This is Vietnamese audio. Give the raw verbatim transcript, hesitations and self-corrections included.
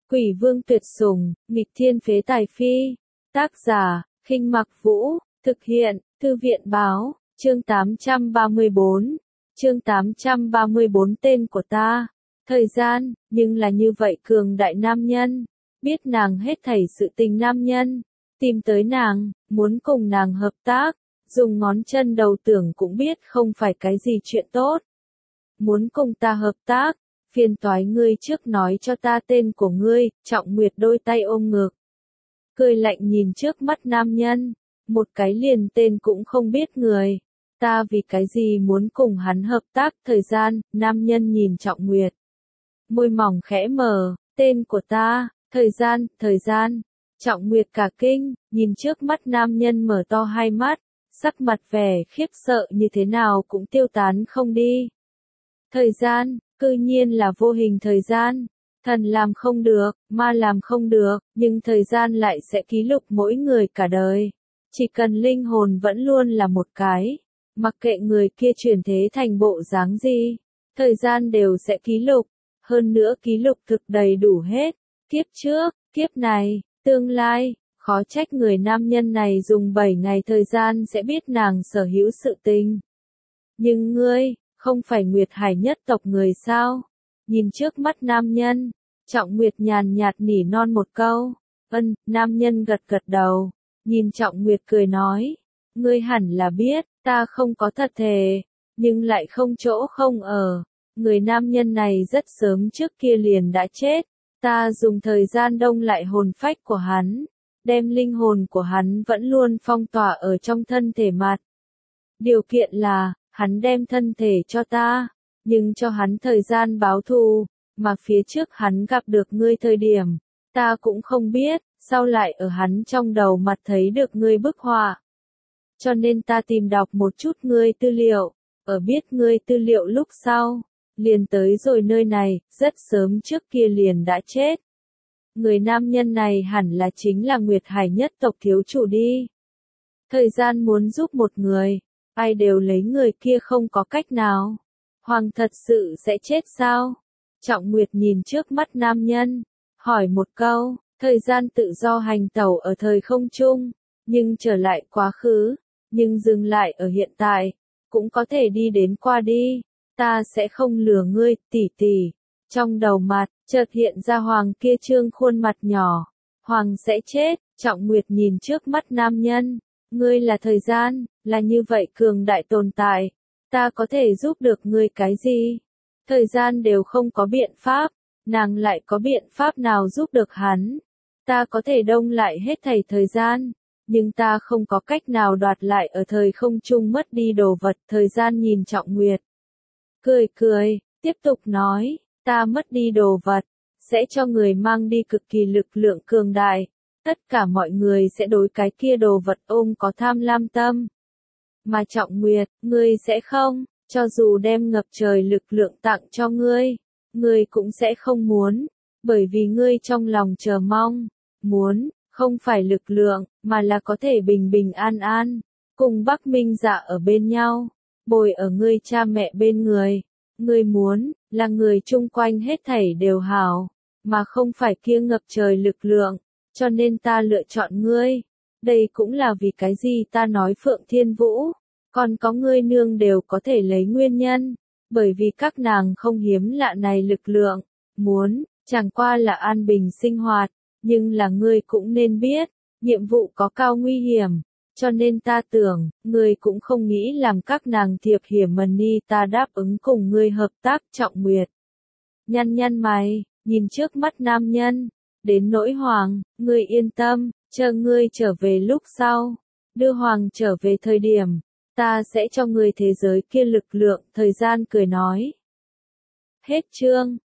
Quỷ vương tuyệt sủng, nghịch thiên phế tài phi. Tác giả, Khinh Mặc Vũ, thực hiện, Thư viện báo, chương tám trăm ba mươi bốn. Chương tám trăm ba mươi bốn tên của ta. Thời gian, nhưng là như vậy cường đại nam nhân, biết nàng hết thảy sự tình nam nhân, tìm tới nàng, muốn cùng nàng hợp tác, dùng ngón chân đầu tưởng cũng biết không phải cái gì chuyện tốt. Muốn cùng ta hợp tác, phiền toái ngươi trước nói cho ta tên của ngươi. Trọng Nguyệt đôi tay ôm ngực, cười lạnh nhìn trước mắt nam nhân, một cái liền tên cũng không biết người. Ta vì cái gì muốn cùng hắn hợp tác? Thời gian, nam nhân nhìn Trọng Nguyệt, môi mỏng khẽ mở, tên của ta. Thời gian, thời gian. Trọng Nguyệt cả kinh, nhìn trước mắt nam nhân mở to hai mắt, sắc mặt vẻ khiếp sợ như thế nào cũng tiêu tán không đi. Thời gian, cư nhiên là vô hình thời gian. Thần làm không được, ma làm không được, nhưng thời gian lại sẽ ký lục mỗi người cả đời. Chỉ cần linh hồn vẫn luôn là một cái, mặc kệ người kia chuyển thế thành bộ dáng gì, thời gian đều sẽ ký lục. Hơn nữa ký lục thực đầy đủ hết, kiếp trước, kiếp này, tương lai, khó trách người nam nhân này dùng bảy ngày thời gian sẽ biết nàng sở hữu sự tình. Nhưng ngươi, không phải Nguyệt Hải nhất tộc người sao? Nhìn trước mắt nam nhân, Trọng Nguyệt nhàn nhạt nỉ non một câu. Ân, nam nhân gật gật đầu, nhìn Trọng Nguyệt cười nói, ngươi hẳn là biết, ta không có thật thề, nhưng lại không chỗ không ở. Người nam nhân này rất sớm trước kia liền đã chết, ta dùng thời gian đông lại hồn phách của hắn, đem linh hồn của hắn vẫn luôn phong tỏa ở trong thân thể mặt. Điều kiện là, hắn đem thân thể cho ta, nhưng cho hắn thời gian báo thù, mà phía trước hắn gặp được ngươi thời điểm, ta cũng không biết, sau lại ở hắn trong đầu mặt thấy được ngươi bức họa. Cho nên ta tìm đọc một chút ngươi tư liệu, ở biết ngươi tư liệu lúc sau, liền tới rồi nơi này, rất sớm trước kia liền đã chết. Người nam nhân này hẳn là chính là Nguyệt Hải nhất tộc thiếu chủ đi. Thời gian muốn giúp một người, ai đều lấy người kia không có cách nào. Hoàng thật sự sẽ chết sao? Trọng Nguyệt nhìn trước mắt nam nhân, hỏi một câu. Thời gian tự do hành tẩu ở thời không trung, nhưng trở lại quá khứ, nhưng dừng lại ở hiện tại, cũng có thể đi đến qua đi. Ta sẽ không lừa ngươi, tỷ tỷ. Trong đầu mặt, chợt hiện ra Hoàng kia trương khuôn mặt nhỏ. Hoàng sẽ chết. Trọng Nguyệt nhìn trước mắt nam nhân. Ngươi là thời gian, là như vậy cường đại tồn tại. Ta có thể giúp được ngươi cái gì? Thời gian đều không có biện pháp, nàng lại có biện pháp nào giúp được hắn? Ta có thể đông lại hết thảy thời gian, nhưng ta không có cách nào đoạt lại ở thời không trung mất đi đồ vật. Thời gian nhìn Trọng Nguyệt, cười cười, tiếp tục nói, ta mất đi đồ vật, sẽ cho người mang đi cực kỳ lực lượng cường đại. Tất cả mọi người sẽ đối cái kia đồ vật ôm có tham lam tâm. Mà Trọng Nguyệt, ngươi sẽ không, cho dù đem ngập trời lực lượng tặng cho ngươi, ngươi cũng sẽ không muốn, bởi vì ngươi trong lòng chờ mong, muốn, không phải lực lượng, mà là có thể bình bình an an, cùng Bắc Minh Dạ ở bên nhau, bồi ở ngươi cha mẹ bên người. Ngươi muốn, là người chung quanh hết thảy đều hảo, mà không phải kia ngập trời lực lượng, cho nên ta lựa chọn ngươi. Đây cũng là vì cái gì ta nói Phượng Thiên Vũ, còn có ngươi nương đều có thể lấy nguyên nhân, bởi vì các nàng không hiếm lạ này lực lượng, muốn, chẳng qua là an bình sinh hoạt, nhưng là ngươi cũng nên biết, nhiệm vụ có cao nguy hiểm, cho nên ta tưởng, ngươi cũng không nghĩ làm các nàng thiệp hiểm mần ni. Ta đáp ứng cùng ngươi hợp tác. Trọng Nguyệt nhăn nhăn mày, nhìn trước mắt nam nhân, đến nỗi Hoàng, ngươi yên tâm, chờ ngươi trở về lúc sau, đưa Hoàng trở về thời điểm, ta sẽ cho ngươi thế giới kia lực lượng. Thời gian cười nói. Hết chương.